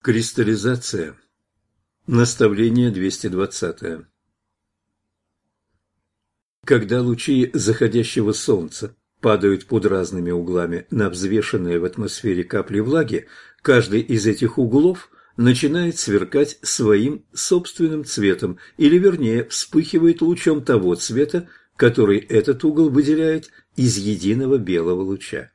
Кристаллизация. Наставление 220. Когда лучи заходящего солнца падают под разными углами на взвешенные в атмосфере капли влаги, каждый из этих углов начинает сверкать своим собственным цветом, или вернее вспыхивает лучом того цвета, который этот угол выделяет из единого белого луча.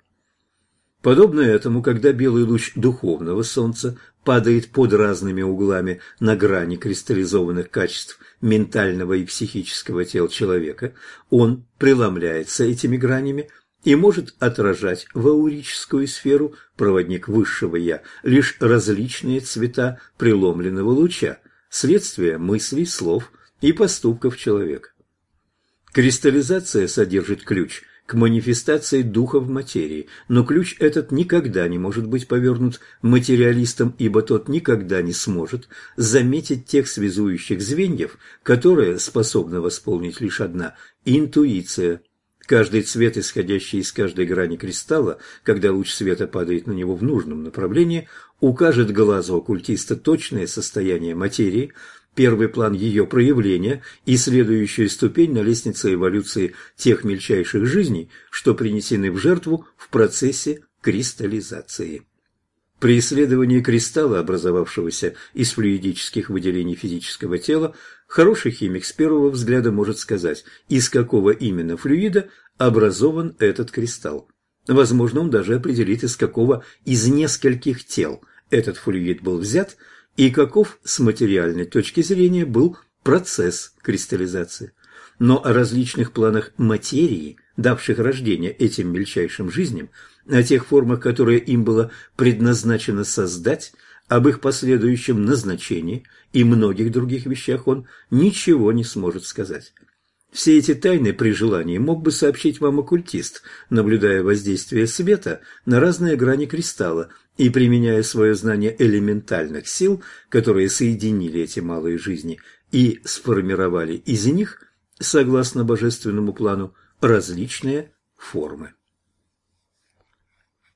Подобно этому, когда белый луч духовного солнца падает под разными углами на грани кристаллизованных качеств ментального и психического тел человека, он преломляется этими гранями и может отражать в аурическую сферу, проводник высшего «я», лишь различные цвета преломленного луча, следствие мыслей, слов и поступков человека. Кристаллизация содержит ключ к манифестации духа в материи, но ключ этот никогда не может быть повернут материалистом, ибо тот никогда не сможет заметить тех связующих звеньев, которые способна восполнить лишь одна – интуиция. Каждый цвет, исходящий из каждой грани кристалла, когда луч света падает на него в нужном направлении, укажет глазу оккультиста точное состояние материи, первый план ее проявления и следующую ступень на лестнице эволюции тех мельчайших жизней, что принесены в жертву в процессе кристаллизации. При исследовании кристалла, образовавшегося из флюидических выделений физического тела, хороший химик с первого взгляда может сказать, из какого именно флюида образован этот кристалл. Возможно, он даже определит, из какого из нескольких тел этот флюид был взят, и каков с материальной точки зрения был процесс кристаллизации. Но о различных планах материи, давших рождение этим мельчайшим жизням, о тех формах, которые им было предназначено создать, об их последующем назначении и многих других вещах он ничего не сможет сказать. Все эти тайны при желании мог бы сообщить вам оккультист, наблюдая воздействие света на разные грани кристалла и применяя свое знание элементальных сил, которые соединили эти малые жизни и сформировали из них, согласно божественному плану, различные формы.